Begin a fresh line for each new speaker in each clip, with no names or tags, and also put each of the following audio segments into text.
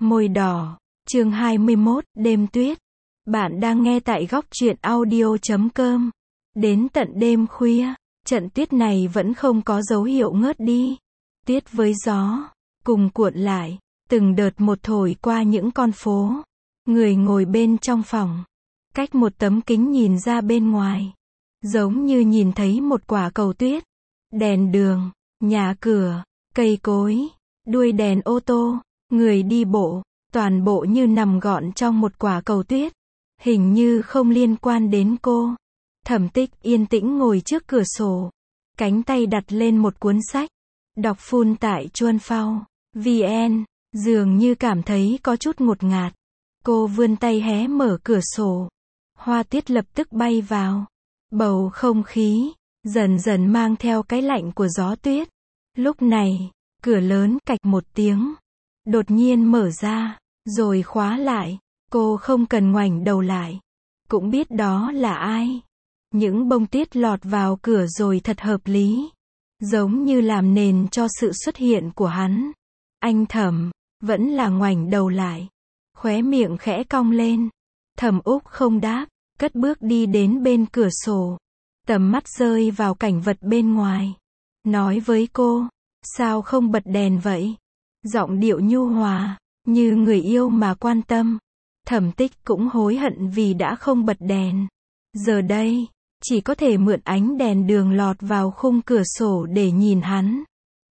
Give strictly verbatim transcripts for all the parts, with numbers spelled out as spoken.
Môi đỏ, chương hai mươi mốt, đêm tuyết. Bạn đang nghe tại góc truyện audio chấm com. Đến tận đêm khuya, trận tuyết này vẫn không có dấu hiệu ngớt đi. Tuyết với gió, cùng cuộn lại, từng đợt một thổi qua những con phố. Người ngồi bên trong phòng, cách một tấm kính nhìn ra bên ngoài. Giống như nhìn thấy một quả cầu tuyết. Đèn đường, nhà cửa, cây cối, đuôi đèn ô tô, người đi bộ, toàn bộ như nằm gọn trong một quả cầu tuyết. Hình như không liên quan đến cô. Thẩm Tích yên tĩnh ngồi trước cửa sổ. Cánh tay đặt lên một cuốn sách. Đọc full tại chuan phao vn. Dường như cảm thấy có chút ngột ngạt. Cô vươn tay hé mở cửa sổ. Hoa tuyết lập tức bay vào. Bầu không khí dần dần mang theo cái lạnh của gió tuyết. Lúc này, cửa lớn cạch một tiếng, đột nhiên mở ra, rồi khóa lại. Cô không cần ngoảnh đầu lại, cũng biết đó là ai. Những bông tuyết lọt vào cửa rồi thật hợp lý, giống như làm nền cho sự xuất hiện của hắn. Anh Thẩm vẫn là ngoảnh đầu lại, khóe miệng khẽ cong lên. Thẩm Úc không đáp, cất bước đi đến bên cửa sổ. Tầm mắt rơi vào cảnh vật bên ngoài. Nói với cô, sao không bật đèn vậy? Giọng điệu nhu hòa, như người yêu mà quan tâm. Thẩm Tích cũng hối hận vì đã không bật đèn. Giờ đây, chỉ có thể mượn ánh đèn đường lọt vào khung cửa sổ để nhìn hắn.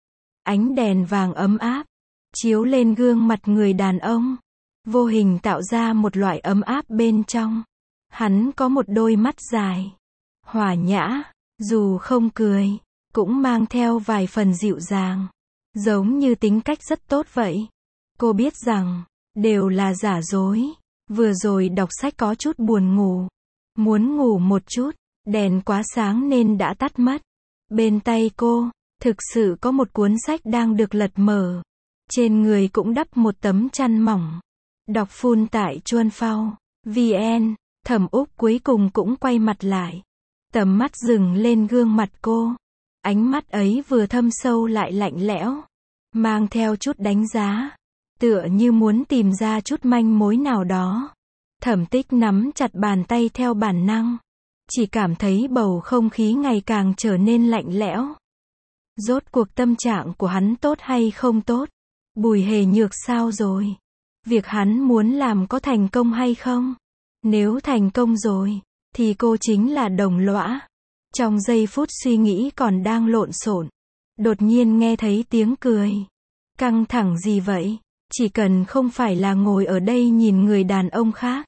Ánh đèn vàng ấm áp, chiếu lên gương mặt người đàn ông. Vô hình tạo ra một loại ấm áp bên trong. Hắn có một đôi mắt dài, hòa nhã, dù không cười, cũng mang theo vài phần dịu dàng. Giống như tính cách rất tốt vậy. Cô biết rằng, đều là giả dối. Vừa rồi đọc sách có chút buồn ngủ. Muốn ngủ một chút, đèn quá sáng nên đã tắt mất. Bên tay cô, thực sự có một cuốn sách đang được lật mở. Trên người cũng đắp một tấm chăn mỏng. Đọc full tại chuan phao vn. Thẩm Úc cuối cùng cũng quay mặt lại. Tầm mắt dừng lên gương mặt cô. Ánh mắt ấy vừa thâm sâu lại lạnh lẽo, mang theo chút đánh giá, tựa như muốn tìm ra chút manh mối nào đó. Thẩm Tích nắm chặt bàn tay theo bản năng, chỉ cảm thấy bầu không khí ngày càng trở nên lạnh lẽo. Rốt cuộc tâm trạng của hắn tốt hay không tốt? Bùi Hề Nhược sao rồi? Việc hắn muốn làm có thành công hay không? Nếu thành công rồi, thì cô chính là đồng lõa. Trong giây phút suy nghĩ còn đang lộn xộn, đột nhiên nghe thấy tiếng cười. Căng thẳng gì vậy? Chỉ cần không phải là ngồi ở đây nhìn người đàn ông khác.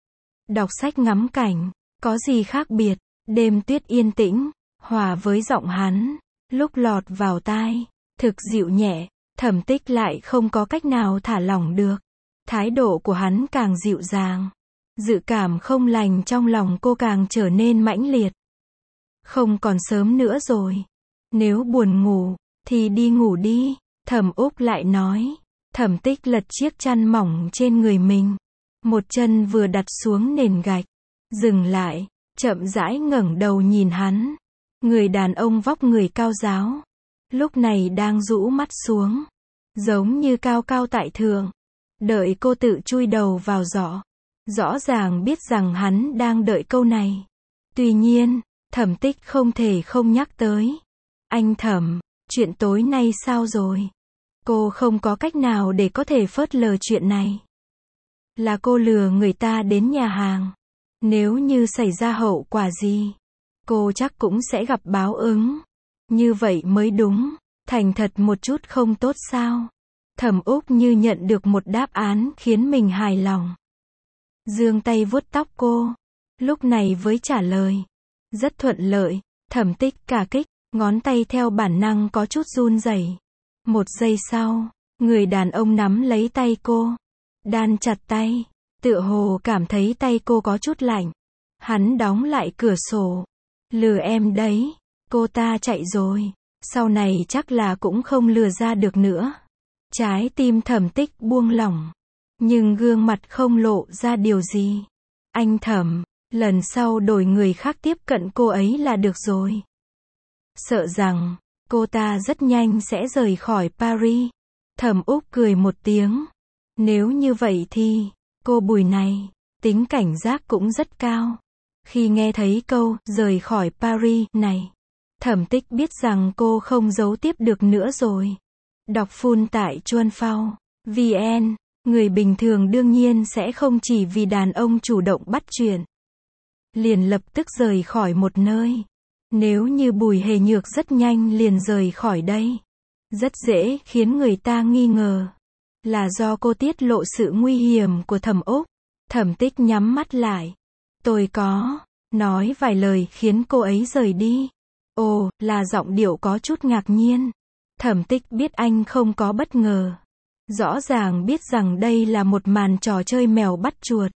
Đọc sách ngắm cảnh, có gì khác biệt? Đêm tuyết yên tĩnh, hòa với giọng hắn, lúc lọt vào tai, thực dịu nhẹ. Thẩm Tích lại không có cách nào thả lỏng được. Thái độ của hắn càng dịu dàng. Dự cảm không lành trong lòng cô càng trở nên mãnh liệt. Không còn sớm nữa rồi. Nếu buồn ngủ, thì đi ngủ đi. Thẩm Úc lại nói. Thẩm Tích lật chiếc chăn mỏng trên người mình. Một chân vừa đặt xuống nền gạch. Dừng lại, chậm rãi ngẩng đầu nhìn hắn. Người đàn ông vóc người cao ráo. Lúc này đang rũ mắt xuống. Giống như cao cao tại thượng. Đợi cô tự chui đầu vào giỏ. Rõ ràng biết rằng hắn đang đợi câu này. Tuy nhiên, Thẩm Tích không thể không nhắc tới. Anh Thẩm, chuyện tối nay sao rồi? Cô không có cách nào để có thể phớt lờ chuyện này. Là cô lừa người ta đến nhà hàng. Nếu như xảy ra hậu quả gì, cô chắc cũng sẽ gặp báo ứng. Như vậy mới đúng. Thành thật một chút không tốt sao? Thẩm Úc như nhận được một đáp án khiến mình hài lòng. Giương tay vuốt tóc cô. Lúc này với trả lời. Rất thuận lợi. Thẩm Tích cả kích, ngón tay theo bản năng có chút run rẩy. Một giây sau, người đàn ông nắm lấy tay cô. Đan chặt tay. Tựa hồ cảm thấy tay cô có chút lạnh. Hắn đóng lại cửa sổ. Lừa em đấy. Cô ta chạy rồi. Sau này chắc là cũng không lừa ra được nữa. Trái tim Thẩm Tích buông lỏng. Nhưng gương mặt không lộ ra điều gì. Anh Thẩm, lần sau đổi người khác tiếp cận cô ấy là được rồi. Sợ rằng, cô ta rất nhanh sẽ rời khỏi Paris. Thẩm Úc cười một tiếng. Nếu như vậy thì, cô Bùi này, tính cảnh giác cũng rất cao. Khi nghe thấy câu, rời khỏi Paris, này, Thẩm Tích biết rằng cô không giấu tiếp được nữa rồi. Đọc full tại chuan phao chấm vn, người bình thường đương nhiên sẽ không chỉ vì đàn ông chủ động bắt chuyện liền lập tức rời khỏi một nơi. Nếu như Bùi Hề Nhược rất nhanh liền rời khỏi đây, rất dễ khiến người ta nghi ngờ là do cô tiết lộ sự nguy hiểm của Thẩm Úc. Thẩm Tích nhắm mắt lại. Tôi có nói vài lời khiến cô ấy rời đi. Ồ, là giọng điệu có chút ngạc nhiên. Thẩm Tích biết anh không có bất ngờ. Rõ ràng biết rằng đây là một màn trò chơi mèo bắt chuột.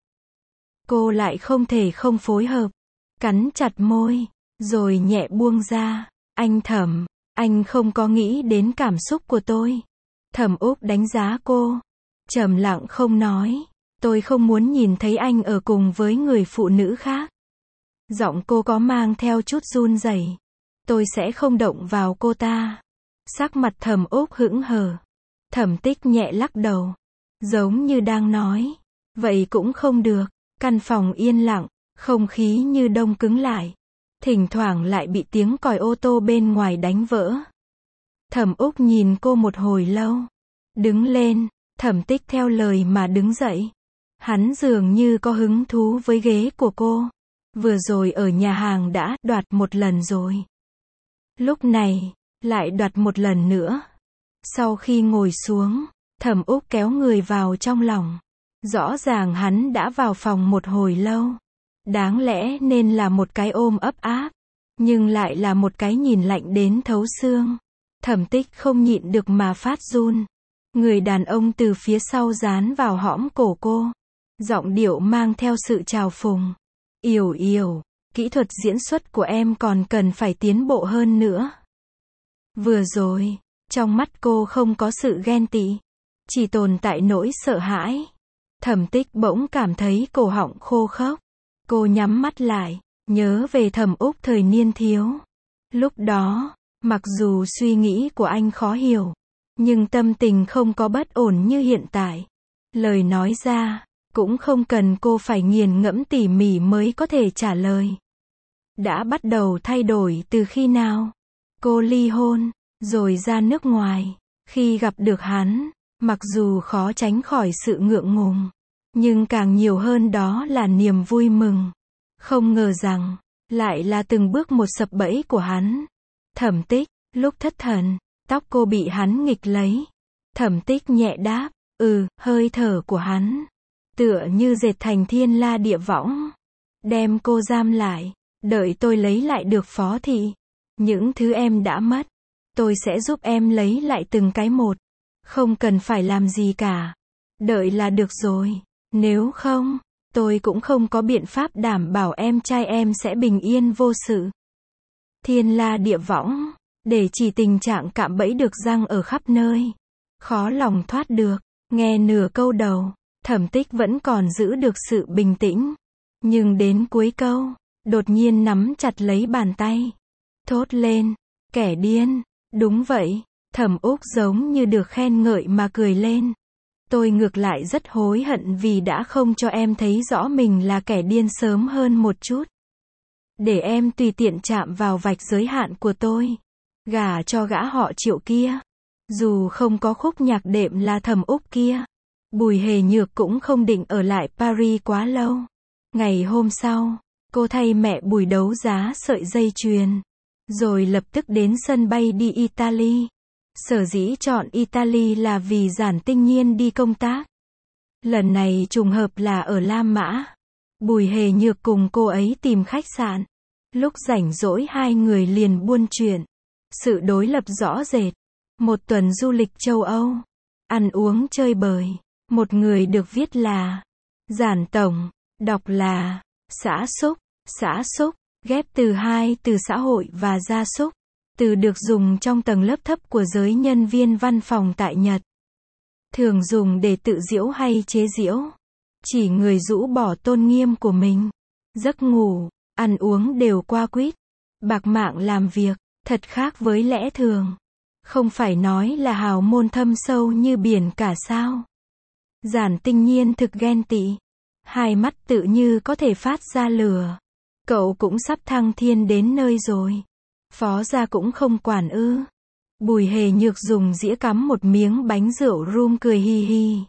Cô lại không thể không phối hợp. Cắn chặt môi, rồi nhẹ buông ra. Anh Thẩm, anh không có nghĩ đến cảm xúc của tôi. Thẩm Úc đánh giá cô. Trầm lặng không nói. Tôi không muốn nhìn thấy anh ở cùng với người phụ nữ khác. Giọng cô có mang theo chút run rẩy. Tôi sẽ không động vào cô ta. Sắc mặt Thẩm Úc hững hờ. Thẩm Tích nhẹ lắc đầu. Giống như đang nói. Vậy cũng không được. Căn phòng yên lặng. Không khí như đông cứng lại. Thỉnh thoảng lại bị tiếng còi ô tô bên ngoài đánh vỡ. Thẩm Úc nhìn cô một hồi lâu. Đứng lên. Thẩm Tích theo lời mà đứng dậy. Hắn dường như có hứng thú với ghế của cô. Vừa rồi ở nhà hàng đã đoạt một lần rồi. Lúc này, lại đoạt một lần nữa. Sau khi ngồi xuống, Thẩm Úc kéo người vào trong lòng. Rõ ràng hắn đã vào phòng một hồi lâu. Đáng lẽ nên là một cái ôm ấp áp. Nhưng lại là một cái nhìn lạnh đến thấu xương. Thẩm Tích không nhịn được mà phát run. Người đàn ông từ phía sau dán vào hõm cổ cô. Giọng điệu mang theo sự trào phúng. Yểu Yểu, kỹ thuật diễn xuất của em còn cần phải tiến bộ hơn nữa. Vừa rồi, trong mắt cô không có sự ghen tị, chỉ tồn tại nỗi sợ hãi. Thẩm Tích bỗng cảm thấy cổ họng khô khốc. Cô nhắm mắt lại, nhớ về Thẩm Úc thời niên thiếu. Lúc đó, mặc dù suy nghĩ của anh khó hiểu, nhưng tâm tình không có bất ổn như hiện tại. Lời nói ra, cũng không cần cô phải nghiền ngẫm tỉ mỉ mới có thể trả lời. Đã bắt đầu thay đổi từ khi nào? Cô ly hôn, rồi ra nước ngoài. Khi gặp được hắn, mặc dù khó tránh khỏi sự ngượng ngùng, nhưng càng nhiều hơn đó là niềm vui mừng. Không ngờ rằng, lại là từng bước một sập bẫy của hắn. Thẩm Tích, lúc thất thần, tóc cô bị hắn nghịch lấy. Thẩm Tích nhẹ đáp, ừ, hơi thở của hắn tựa như dệt thành thiên la địa võng, đem cô giam lại. Đợi tôi lấy lại được Phó Thị, những thứ em đã mất, tôi sẽ giúp em lấy lại từng cái một. Không cần phải làm gì cả. Đợi là được rồi. Nếu không, tôi cũng không có biện pháp đảm bảo em trai em sẽ bình yên vô sự. Thiên la địa võng, để chỉ tình trạng cạm bẫy được giăng ở khắp nơi. Khó lòng thoát được. Nghe nửa câu đầu, Thẩm Tích vẫn còn giữ được sự bình tĩnh. Nhưng đến cuối câu, đột nhiên nắm chặt lấy bàn tay. Thốt lên, kẻ điên. Đúng vậy, Thẩm Úc giống như được khen ngợi mà cười lên. Tôi ngược lại rất hối hận vì đã không cho em thấy rõ mình là kẻ điên sớm hơn một chút. Để em tùy tiện chạm vào vạch giới hạn của tôi. Gả cho gã họ Triệu kia. Dù không có khúc nhạc đệm là Thẩm Úc kia, Bùi Hề Nhược cũng không định ở lại Paris quá lâu. Ngày hôm sau, cô thay mẹ Bùi đấu giá sợi dây chuyền, rồi lập tức đến sân bay đi Italy. Sở dĩ chọn Italy là vì Giản Tinh Nhiên đi công tác. Lần này trùng hợp là ở La Mã. Bùi Hề Nhược cùng cô ấy tìm khách sạn. Lúc rảnh rỗi hai người liền buôn chuyện. Sự đối lập rõ rệt. Một tuần du lịch châu Âu. Ăn uống chơi bời. Một người được viết là Giản Tổng, đọc là xã xúc, xã xúc, ghép từ hai từ xã hội và gia súc. Từ được dùng trong tầng lớp thấp của giới nhân viên văn phòng tại Nhật. Thường dùng để tự giễu hay chế giễu. Chỉ người rũ bỏ tôn nghiêm của mình. Giấc ngủ, ăn uống đều qua quýt. Bạc mạng làm việc, thật khác với lẽ thường. Không phải nói là hào môn thâm sâu như biển cả sao. Giản Tinh Nhiên thực ghen tị. Hai mắt tự như có thể phát ra lửa. Cậu cũng sắp thăng thiên đến nơi rồi. Phó gia cũng không quản ư. Bùi Hề Nhược dùng dĩa cắm một miếng bánh rượu rum cười hi hi.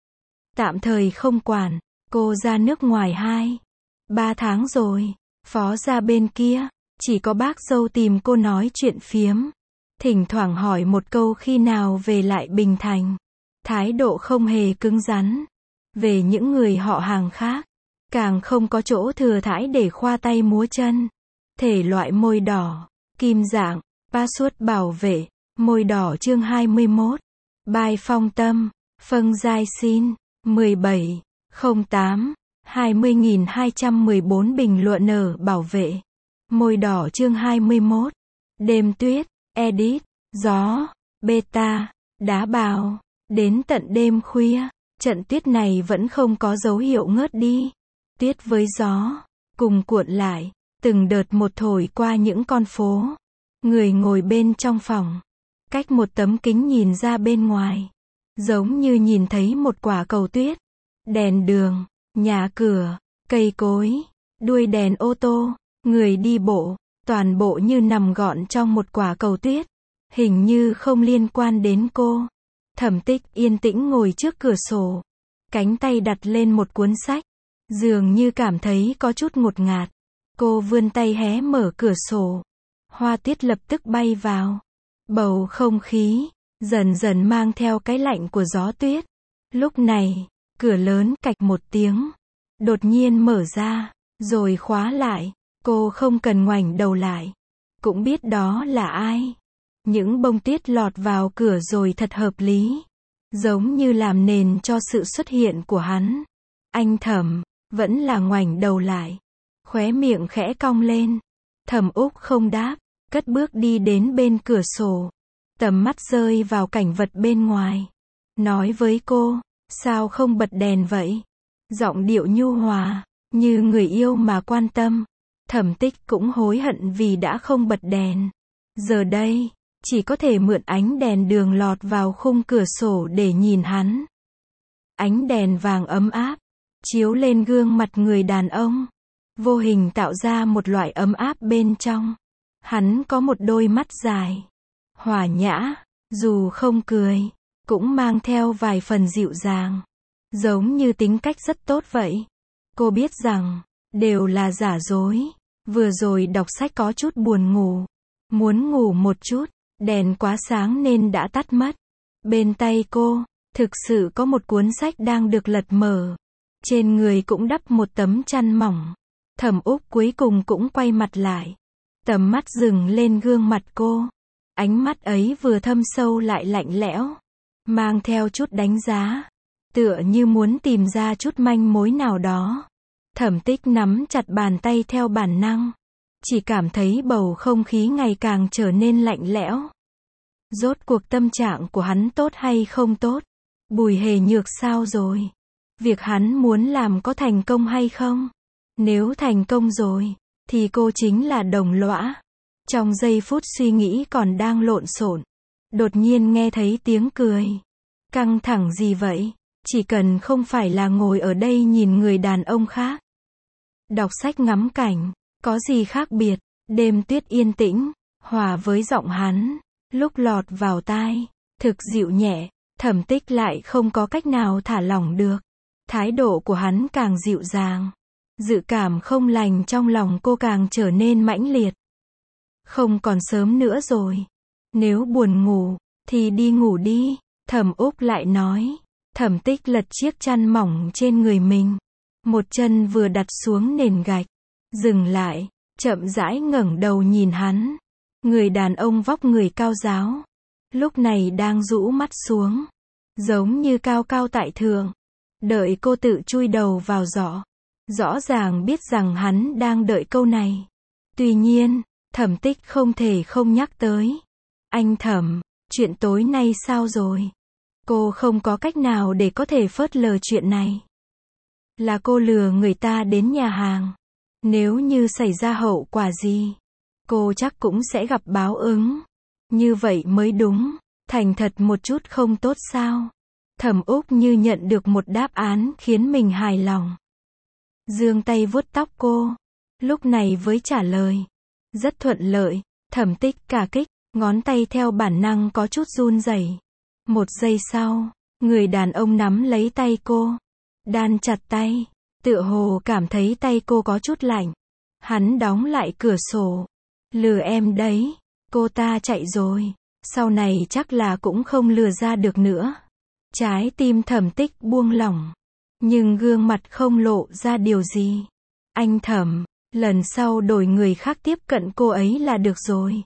Tạm thời không quản, cô ra nước ngoài hai, ba tháng rồi. Phó gia bên kia, chỉ có bác dâu tìm cô nói chuyện phiếm. Thỉnh thoảng hỏi một câu khi nào về lại Bình Thành. Thái độ không hề cứng rắn. Về những người họ hàng khác, càng không có chỗ thừa thãi để khoa tay múa chân. Thể loại môi đỏ, kim dạng, password bảo vệ, môi đỏ chương hai mươi mốt. Bài Phong Tâm, Phân Giai Xin, mười bảy, không tám, hai mươi nghìn hai trăm mười bốn bình luận ở bảo vệ. Môi đỏ chương hai mươi mốt. Đêm tuyết, edit, gió, beta, đá bào. Đến tận đêm khuya, trận tuyết này vẫn không có dấu hiệu ngớt đi. Tuyết với gió, cùng cuộn lại, từng đợt một thổi qua những con phố. Người ngồi bên trong phòng, cách một tấm kính nhìn ra bên ngoài. Giống như nhìn thấy một quả cầu tuyết. Đèn đường, nhà cửa, cây cối, đuôi đèn ô tô, người đi bộ, toàn bộ như nằm gọn trong một quả cầu tuyết. Hình như không liên quan đến cô. Thẩm Tích yên tĩnh ngồi trước cửa sổ. Cánh tay đặt lên một cuốn sách. Dường như cảm thấy có chút ngột ngạt. Cô vươn tay hé mở cửa sổ. Hoa tuyết lập tức bay vào. Bầu không khí dần dần mang theo cái lạnh của gió tuyết. Lúc này, cửa lớn cạch một tiếng. Đột nhiên mở ra, rồi khóa lại. Cô không cần ngoảnh đầu lại. Cũng biết đó là ai. Những bông tuyết lọt vào cửa rồi thật hợp lý. Giống như làm nền cho sự xuất hiện của hắn. Anh Thẩm, vẫn là ngoảnh đầu lại. Khóe miệng khẽ cong lên. Thẩm Úc không đáp, cất bước đi đến bên cửa sổ. Tầm mắt rơi vào cảnh vật bên ngoài. Nói với cô, sao không bật đèn vậy? Giọng điệu nhu hòa, như người yêu mà quan tâm. Thẩm Tích cũng hối hận vì đã không bật đèn. Giờ đây, chỉ có thể mượn ánh đèn đường lọt vào khung cửa sổ để nhìn hắn. Ánh đèn vàng ấm áp, chiếu lên gương mặt người đàn ông. Vô hình tạo ra một loại ấm áp bên trong. Hắn có một đôi mắt dài, hòa nhã, dù không cười, cũng mang theo vài phần dịu dàng. Giống như tính cách rất tốt vậy. Cô biết rằng, đều là giả dối. Vừa rồi đọc sách có chút buồn ngủ. Muốn ngủ một chút, đèn quá sáng nên đã tắt mất. Bên tay cô, thực sự có một cuốn sách đang được lật mở. Trên người cũng đắp một tấm chăn mỏng. Thẩm Úc cuối cùng cũng quay mặt lại. Tầm mắt dừng lên gương mặt cô. Ánh mắt ấy vừa thâm sâu lại lạnh lẽo. Mang theo chút đánh giá. Tựa như muốn tìm ra chút manh mối nào đó. Thẩm Tích nắm chặt bàn tay theo bản năng. Chỉ cảm thấy bầu không khí ngày càng trở nên lạnh lẽo. Rốt cuộc tâm trạng của hắn tốt hay không tốt? Bùi Hề Nhược sao rồi? Việc hắn muốn làm có thành công hay không? Nếu thành công rồi, thì cô chính là đồng lõa. Trong giây phút suy nghĩ còn đang lộn xộn, đột nhiên nghe thấy tiếng cười. Căng thẳng gì vậy? Chỉ cần không phải là ngồi ở đây nhìn người đàn ông khác. Đọc sách ngắm cảnh, có gì khác biệt? Đêm tuyết yên tĩnh, hòa với giọng hắn, lúc lọt vào tai, thực dịu nhẹ. Thẩm Tích lại không có cách nào thả lỏng được. Thái độ của hắn càng dịu dàng. Dự cảm không lành trong lòng cô càng trở nên mãnh liệt. Không còn sớm nữa rồi. Nếu buồn ngủ, thì đi ngủ đi. Thẩm Úc lại nói. Thẩm Tích lật chiếc chăn mỏng trên người mình. Một chân vừa đặt xuống nền gạch. Dừng lại, chậm rãi ngẩng đầu nhìn hắn. Người đàn ông vóc người cao ráo. Lúc này đang rũ mắt xuống. Giống như cao cao tại thượng. Đợi cô tự chui đầu vào giỏ. Rõ ràng biết rằng hắn đang đợi câu này. Tuy nhiên, Thẩm Tích không thể không nhắc tới. Anh Thẩm, chuyện tối nay sao rồi? Cô không có cách nào để có thể phớt lờ chuyện này. Là cô lừa người ta đến nhà hàng. Nếu như xảy ra hậu quả gì, cô chắc cũng sẽ gặp báo ứng. Như vậy mới đúng. Thành thật một chút không tốt sao? Thẩm Úc như nhận được một đáp án khiến mình hài lòng. Giương tay vuốt tóc cô. Lúc này với trả lời. Rất thuận lợi. Thẩm Tích cả kích, ngón tay theo bản năng có chút run rẩy. Một giây sau, người đàn ông nắm lấy tay cô. Đan chặt tay. Tựa hồ cảm thấy tay cô có chút lạnh. Hắn đóng lại cửa sổ. Lừa em đấy. Cô ta chạy rồi. Sau này chắc là cũng không lừa ra được nữa. Trái tim Thẩm Tích buông lỏng. Nhưng gương mặt không lộ ra điều gì. Anh Thẩm, lần sau đổi người khác tiếp cận cô ấy là được rồi.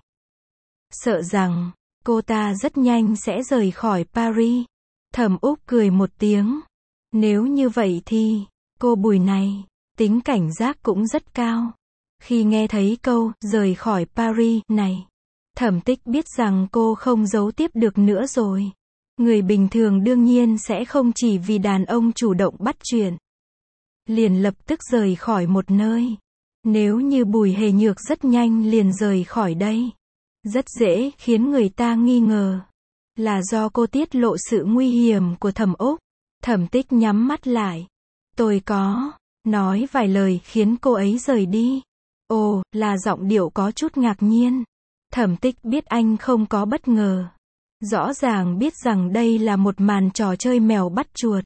Sợ rằng, cô ta rất nhanh sẽ rời khỏi Paris. Thẩm Úc cười một tiếng. Nếu như vậy thì, cô Bùi này, tính cảnh giác cũng rất cao. Khi nghe thấy câu, rời khỏi Paris, này, Thẩm Tích biết rằng cô không giấu tiếp được nữa rồi. Người bình thường đương nhiên sẽ không chỉ vì đàn ông chủ động bắt chuyện. Liền lập tức rời khỏi một nơi. Nếu như Bùi Hề Nhược rất nhanh liền rời khỏi đây. Rất dễ khiến người ta nghi ngờ. Là do cô tiết lộ sự nguy hiểm của Thẩm Úc. Thẩm Tích nhắm mắt lại. Tôi có, nói vài lời khiến cô ấy rời đi. Ồ, là giọng điệu có chút ngạc nhiên. Thẩm Tích biết anh không có bất ngờ. Rõ ràng biết rằng đây là một màn trò chơi mèo bắt chuột.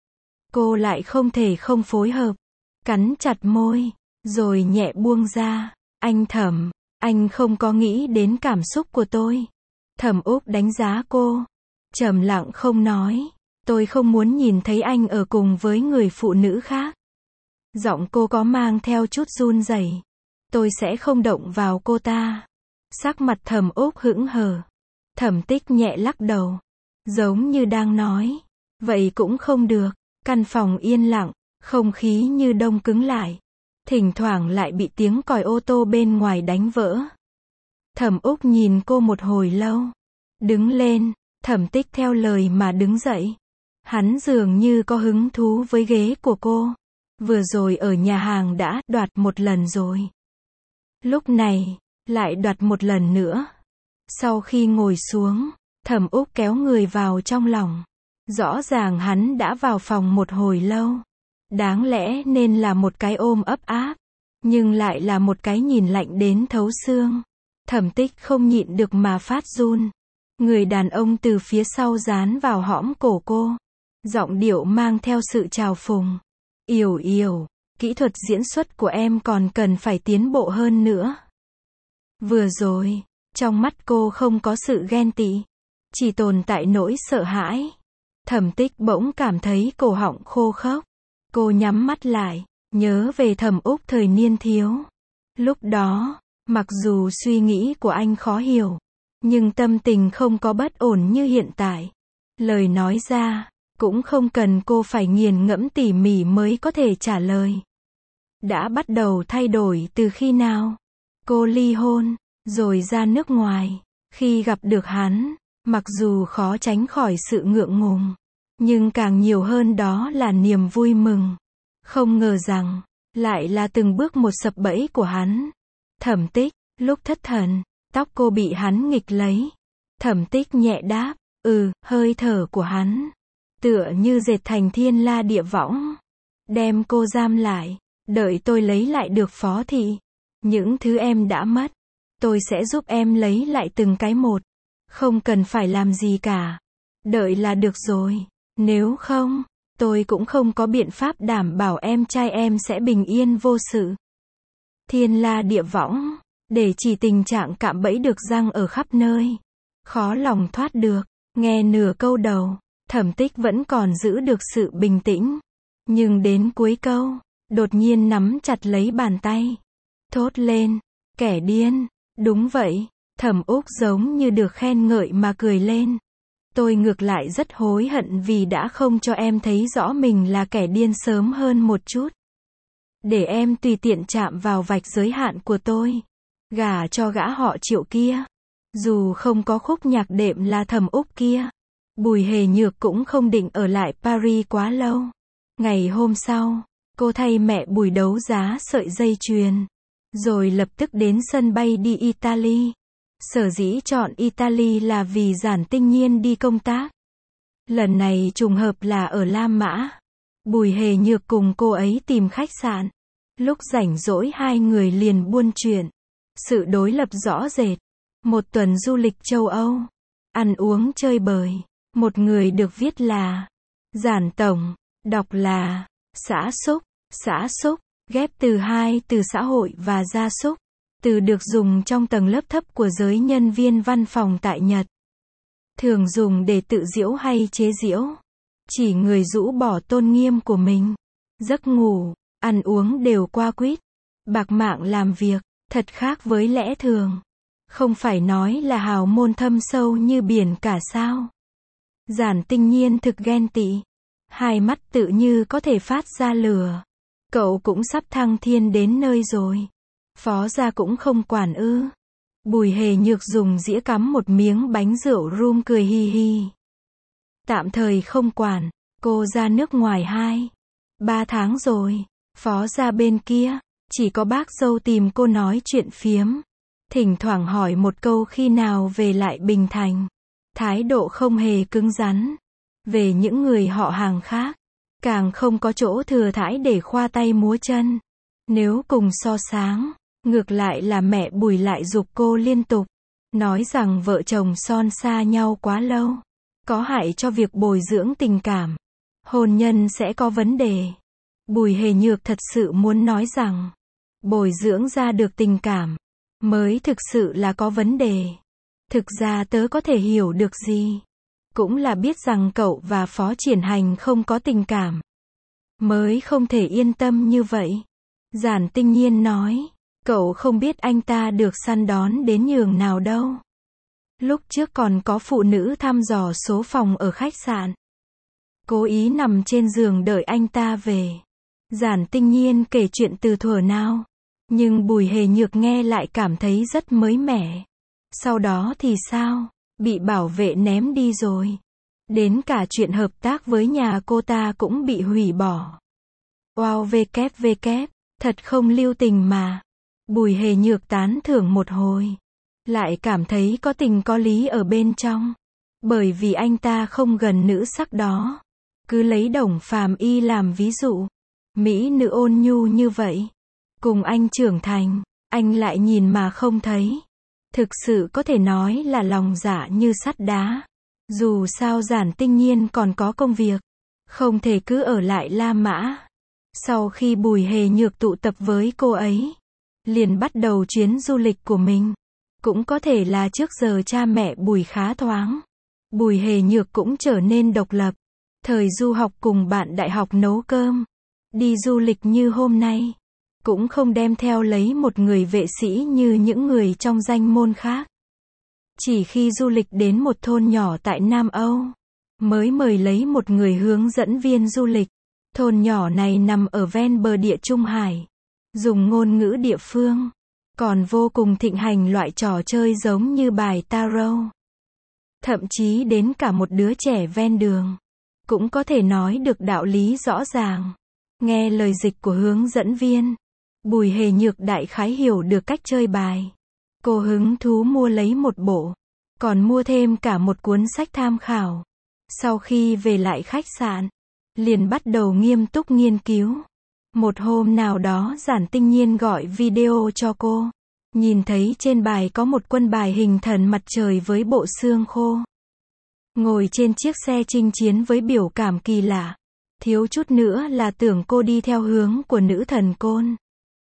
Cô lại không thể không phối hợp. Cắn chặt môi, rồi nhẹ buông ra. Anh Thẩm, anh không có nghĩ đến cảm xúc của tôi. Thẩm Úc đánh giá cô. Trầm lặng không nói. Tôi không muốn nhìn thấy anh ở cùng với người phụ nữ khác. Giọng cô có mang theo chút run rẩy. Tôi sẽ không động vào cô ta. Sắc mặt Thẩm Úc hững hờ. Thẩm Tích nhẹ lắc đầu. Giống như đang nói. Vậy cũng không được. Căn phòng yên lặng. Không khí như đông cứng lại. Thỉnh thoảng lại bị tiếng còi ô tô bên ngoài đánh vỡ. Thẩm Úc nhìn cô một hồi lâu. Đứng lên. Thẩm Tích theo lời mà đứng dậy. Hắn dường như có hứng thú với ghế của cô. Vừa rồi ở nhà hàng đã đoạt một lần rồi. Lúc này, lại đoạt một lần nữa. Sau khi ngồi xuống, Thẩm Úc kéo người vào trong lòng. Rõ ràng hắn đã vào phòng một hồi lâu. Đáng lẽ nên là một cái ôm ấp áp. Nhưng lại là một cái nhìn lạnh đến thấu xương. Thẩm Tích không nhịn được mà phát run. Người đàn ông từ phía sau dán vào hõm cổ cô. Giọng điệu mang theo sự trào phúng. Yểu Yểu, kỹ thuật diễn xuất của em còn cần phải tiến bộ hơn nữa. Vừa rồi, trong mắt cô không có sự ghen tị. Chỉ tồn tại nỗi sợ hãi. Thẩm Tích bỗng cảm thấy cổ họng khô khốc. Cô nhắm mắt lại, nhớ về Thẩm Úc thời niên thiếu. Lúc đó, mặc dù suy nghĩ của anh khó hiểu, nhưng tâm tình không có bất ổn như hiện tại. Lời nói ra, cũng không cần cô phải nghiền ngẫm tỉ mỉ mới có thể trả lời. Đã bắt đầu thay đổi từ khi nào? Cô ly hôn, rồi ra nước ngoài. Khi gặp được hắn, mặc dù khó tránh khỏi sự ngượng ngùng, nhưng càng nhiều hơn đó là niềm vui mừng. Không ngờ rằng, lại là từng bước một sập bẫy của hắn. Thẩm Tích, lúc thất thần, tóc cô bị hắn nghịch lấy. Thẩm Tích nhẹ đáp, ừ, hơi thở của hắn. Tựa như dệt thành thiên la địa võng. Đem cô giam lại. Đợi tôi lấy lại được Phó Thị. Những thứ em đã mất. Tôi sẽ giúp em lấy lại từng cái một. Không cần phải làm gì cả. Đợi là được rồi. Nếu không, tôi cũng không có biện pháp đảm bảo em trai em sẽ bình yên vô sự. Thiên la địa võng. Để chỉ tình trạng cạm bẫy được giăng ở khắp nơi. Khó lòng thoát được. Nghe nửa câu đầu, Thẩm Tích vẫn còn giữ được sự bình tĩnh. Nhưng đến cuối câu, đột nhiên nắm chặt lấy bàn tay. Thốt lên, kẻ điên. Đúng vậy, Thẩm Úc giống như được khen ngợi mà cười lên. Tôi ngược lại rất hối hận vì đã không cho em thấy rõ mình là kẻ điên sớm hơn một chút. Để em tùy tiện chạm vào vạch giới hạn của tôi. Gả cho gã họ Triệu kia. Dù không có khúc nhạc đệm là Thẩm Úc kia. Bùi Hề Nhược cũng không định ở lại Paris quá lâu. Ngày hôm sau, cô thay mẹ Bùi đấu giá sợi dây chuyền. Rồi lập tức đến sân bay đi Italy. Sở dĩ chọn Italy là vì Giản Tinh Nhiên đi công tác. Lần này trùng hợp là ở Lam Mã. Bùi Hề Nhược cùng cô ấy tìm khách sạn. Lúc rảnh rỗi hai người liền buôn chuyện. Sự đối lập rõ rệt. Một tuần du lịch châu Âu. Ăn uống chơi bời. Một người được viết là Giản Tổng, đọc là xã xúc, xã xúc, ghép từ hai từ xã hội và gia súc. Từ được dùng trong tầng lớp thấp của giới nhân viên văn phòng tại Nhật. Thường dùng để tự giễu hay chế giễu. Chỉ người rũ bỏ tôn nghiêm của mình. Giấc ngủ, ăn uống đều qua quýt. Bạc mạng làm việc, thật khác với lẽ thường. Không phải nói là hào môn thâm sâu như biển cả sao. Giản Tinh Nhiên thực ghen tị. Hai mắt tự như có thể phát ra lửa. Cậu cũng sắp thăng thiên đến nơi rồi. Phó gia cũng không quản ư. Bùi Hề Nhược dùng dĩa cắm một miếng bánh rượu rum cười hi hi. Tạm thời không quản, cô ra nước ngoài hai, ba tháng rồi. Phó gia bên kia, chỉ có bác dâu tìm cô nói chuyện phiếm. Thỉnh thoảng hỏi một câu khi nào về lại Bình Thành. Thái độ không hề cứng rắn. Về những người họ hàng khác, càng không có chỗ thừa thãi để khoa tay múa chân. Nếu cùng so sánh, ngược lại là mẹ Bùi lại giục cô liên tục. Nói rằng vợ chồng son xa nhau quá lâu. Có hại cho việc bồi dưỡng tình cảm. Hôn nhân sẽ có vấn đề. Bùi Hề Nhược thật sự muốn nói rằng, bồi dưỡng ra được tình cảm, mới thực sự là có vấn đề. Thực ra tớ có thể hiểu được gì. Cũng là biết rằng cậu và Phó Triển Hành không có tình cảm. Mới không thể yên tâm như vậy. Giản Tinh Nhiên nói, cậu không biết anh ta được săn đón đến nhường nào đâu. Lúc trước còn có phụ nữ thăm dò số phòng ở khách sạn. Cố ý nằm trên giường đợi anh ta về. Giản Tinh Nhiên kể chuyện từ thuở nào. Nhưng Bùi Hề Nhược nghe lại cảm thấy rất mới mẻ. Sau đó thì sao? Bị bảo vệ ném đi rồi. Đến cả chuyện hợp tác với nhà cô ta cũng bị hủy bỏ. Wow vê vê vê, thật không lưu tình mà. Bùi Hề Nhược tán thưởng một hồi. Lại cảm thấy có tình có lý ở bên trong. Bởi vì anh ta không gần nữ sắc đó. Cứ lấy Đồng Phàm Y làm ví dụ. Mỹ nữ ôn nhu như vậy. Cùng anh trưởng thành, anh lại nhìn mà không thấy. Thực sự có thể nói là lòng dạ như sắt đá. Dù sao Giản Tinh Nhiên còn có công việc. Không thể cứ ở lại La Mã. Sau khi Bùi Hề Nhược tụ tập với cô ấy, liền bắt đầu chuyến du lịch của mình. Cũng có thể là trước giờ cha mẹ Bùi khá thoáng. Bùi Hề Nhược cũng trở nên độc lập. Thời du học cùng bạn đại học nấu cơm. Đi du lịch như hôm nay. Cũng không đem theo lấy một người vệ sĩ như những người trong danh môn khác. Chỉ khi du lịch đến một thôn nhỏ tại Nam Âu, mới mời lấy một người hướng dẫn viên du lịch. Thôn nhỏ này nằm ở ven bờ địa Trung Hải. Dùng ngôn ngữ địa phương. Còn vô cùng thịnh hành loại trò chơi giống như bài tarot. Thậm chí đến cả một đứa trẻ ven đường cũng có thể nói được đạo lý rõ ràng. Nghe lời dịch của hướng dẫn viên, Bùi Hề Nhược đại khái hiểu được cách chơi bài. Cô hứng thú mua lấy một bộ, còn mua thêm cả một cuốn sách tham khảo. Sau khi về lại khách sạn, liền bắt đầu nghiêm túc nghiên cứu. Một hôm nào đó Giản Tinh Nhiên gọi video cho cô. Nhìn thấy trên bài có một quân bài hình thần mặt trời với bộ xương khô. Ngồi trên chiếc xe chinh chiến với biểu cảm kỳ lạ. Thiếu chút nữa là tưởng cô đi theo hướng của nữ thần côn.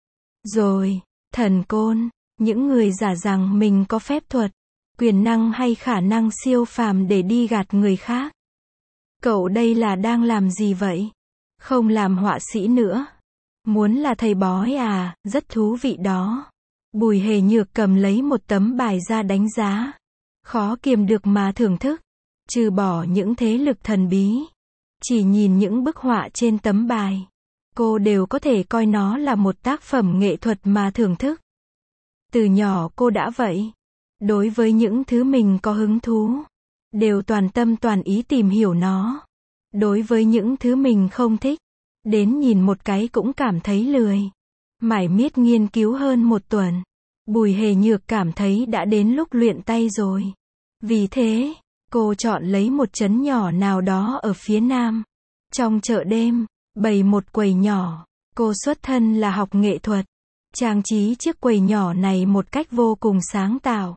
Rồi, thần côn, những người giả rằng mình có phép thuật, quyền năng hay khả năng siêu phàm để đi gạt người khác. Cậu đây là đang làm gì vậy? Không làm họa sĩ nữa. Muốn là thầy bói à, rất thú vị đó. Bùi Hề Nhược cầm lấy một tấm bài ra đánh giá. Khó kiềm được mà thưởng thức. Trừ bỏ những thế lực thần bí. Chỉ nhìn những bức họa trên tấm bài. Cô đều có thể coi nó là một tác phẩm nghệ thuật mà thưởng thức. Từ nhỏ cô đã vậy. Đối với những thứ mình có hứng thú, đều toàn tâm toàn ý tìm hiểu nó. Đối với những thứ mình không thích, đến nhìn một cái cũng cảm thấy lười. Mải miết nghiên cứu hơn một tuần, Bùi Hề Nhược cảm thấy đã đến lúc luyện tay rồi. Vì thế, Cô chọn lấy một trấn nhỏ nào đó ở phía nam. Trong chợ đêm, bày một quầy nhỏ. Cô xuất thân là học nghệ thuật. Trang trí chiếc quầy nhỏ này một cách vô cùng sáng tạo.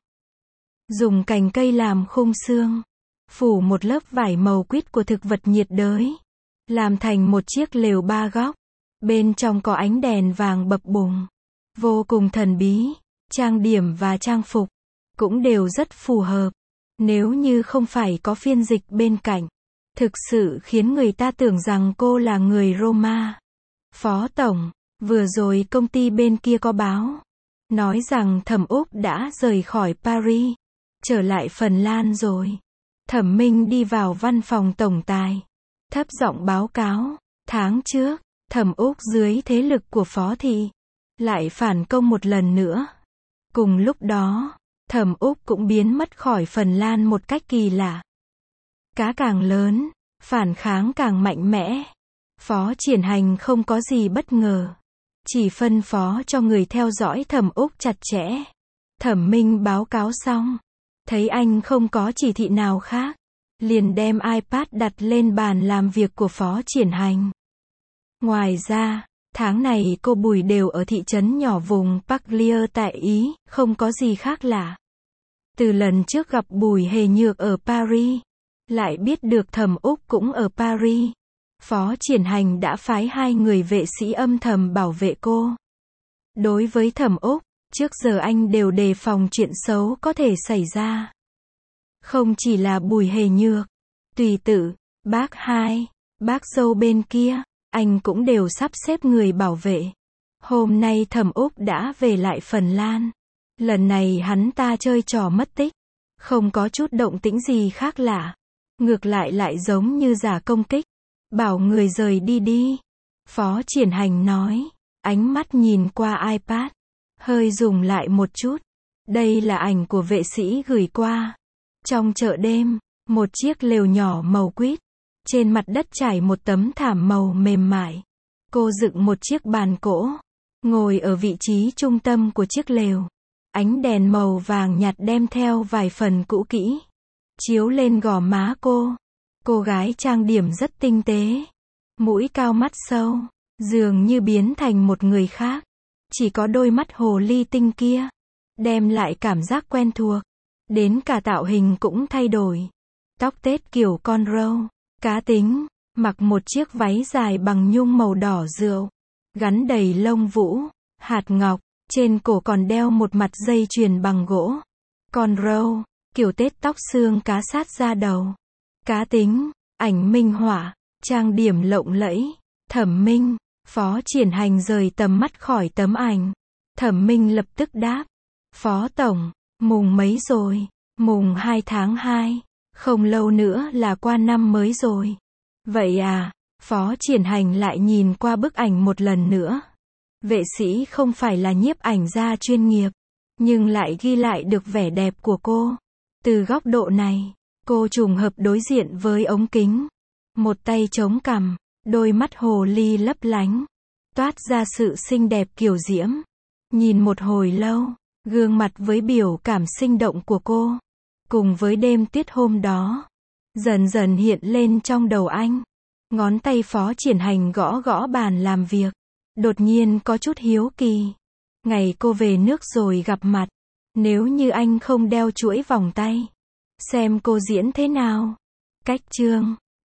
Dùng cành cây làm khung xương. Phủ một lớp vải màu quýt của thực vật nhiệt đới. Làm thành một chiếc lều ba góc. Bên trong có ánh đèn vàng bập bùng. Vô cùng thần bí. Trang điểm và trang phục cũng đều rất phù hợp. Nếu như không phải có phiên dịch bên cạnh, thực sự khiến người ta tưởng rằng cô là người Roma. Phó tổng, vừa rồi công ty bên kia có báo. Nói rằng Thẩm Úc đã rời khỏi Paris. Trở lại Phần Lan rồi. Thẩm Minh đi vào văn phòng tổng tài. Thấp giọng báo cáo. Tháng trước, Thẩm Úc dưới thế lực của Phó Thị. Lại phản công một lần nữa. Cùng lúc đó, Thẩm Úc cũng biến mất khỏi Phần Lan một cách kỳ lạ. Cá càng lớn, phản kháng càng mạnh mẽ. Phó Triển Hành không có gì bất ngờ. Chỉ phân phó cho người theo dõi Thẩm Úc chặt chẽ. Thẩm Minh báo cáo xong. Thấy anh không có chỉ thị nào khác. Liền đem iPad đặt lên bàn làm việc của Phó Triển Hành. Ngoài ra, tháng này cô Bùi đều ở thị trấn nhỏ vùng Paglier tại Ý, không có gì khác lạ. Từ lần trước gặp Bùi Hề Nhược ở Paris, lại biết được Thẩm Úc cũng ở Paris. Phó Triển Hành đã phái hai người vệ sĩ âm thầm bảo vệ cô. Đối với Thẩm Úc, trước giờ anh đều đề phòng chuyện xấu có thể xảy ra. Không chỉ là Bùi Hề Nhược, Tùy Tử, bác hai, bác dâu bên kia, anh cũng đều sắp xếp người bảo vệ. Hôm nay Thẩm Úc đã về lại Phần Lan. Lần này hắn ta chơi trò mất tích. Không có chút động tĩnh gì khác lạ. Ngược lại lại giống như giả công kích. Bảo người rời đi đi. Phó Triển Hành nói. Ánh mắt nhìn qua iPad. Hơi dùng lại một chút. Đây là ảnh của vệ sĩ gửi qua. Trong chợ đêm, một chiếc lều nhỏ màu quýt. Trên mặt đất trải một tấm thảm màu mềm mại. Cô dựng một chiếc bàn gỗ. Ngồi ở vị trí trung tâm của chiếc lều. Ánh đèn màu vàng nhạt đem theo vài phần cũ kỹ. Chiếu lên gò má cô. Cô gái trang điểm rất tinh tế. Mũi cao mắt sâu. Dường như biến thành một người khác. Chỉ có đôi mắt hồ ly tinh kia. Đem lại cảm giác quen thuộc. Đến cả tạo hình cũng thay đổi. Tóc tết kiểu con râu. Cá tính. Mặc một chiếc váy dài bằng nhung màu đỏ rượu. Gắn đầy lông vũ. Hạt ngọc. Trên cổ còn đeo một mặt dây chuyền bằng gỗ. Con râu. Kiểu tết tóc xương cá sát da đầu. Cá tính. Ảnh minh họa. Trang điểm lộng lẫy. Thẩm Minh. Phó Triển Hành rời tầm mắt khỏi tấm ảnh. Thẩm Minh lập tức đáp. Phó Tổng. Mùng mấy rồi? Mùng hai tháng hai. Không lâu nữa là qua năm mới rồi. Vậy à? Phó Triển Hành lại nhìn qua bức ảnh một lần nữa. Vệ sĩ không phải là nhiếp ảnh gia chuyên nghiệp. Nhưng lại ghi lại được vẻ đẹp của cô. Từ góc độ này, cô trùng hợp đối diện với ống kính. Một tay chống cằm, đôi mắt hồ ly lấp lánh. Toát ra sự xinh đẹp kiều diễm. Nhìn một hồi lâu, gương mặt với biểu cảm sinh động của cô. Cùng với đêm tuyết hôm đó. Dần dần hiện lên trong đầu anh. Ngón tay Phó Triển Hành gõ gõ bàn làm việc. Đột nhiên có chút hiếu kỳ. Ngày cô về nước rồi gặp mặt. Nếu như anh không đeo chuỗi vòng tay. Xem cô diễn thế nào. Cách chương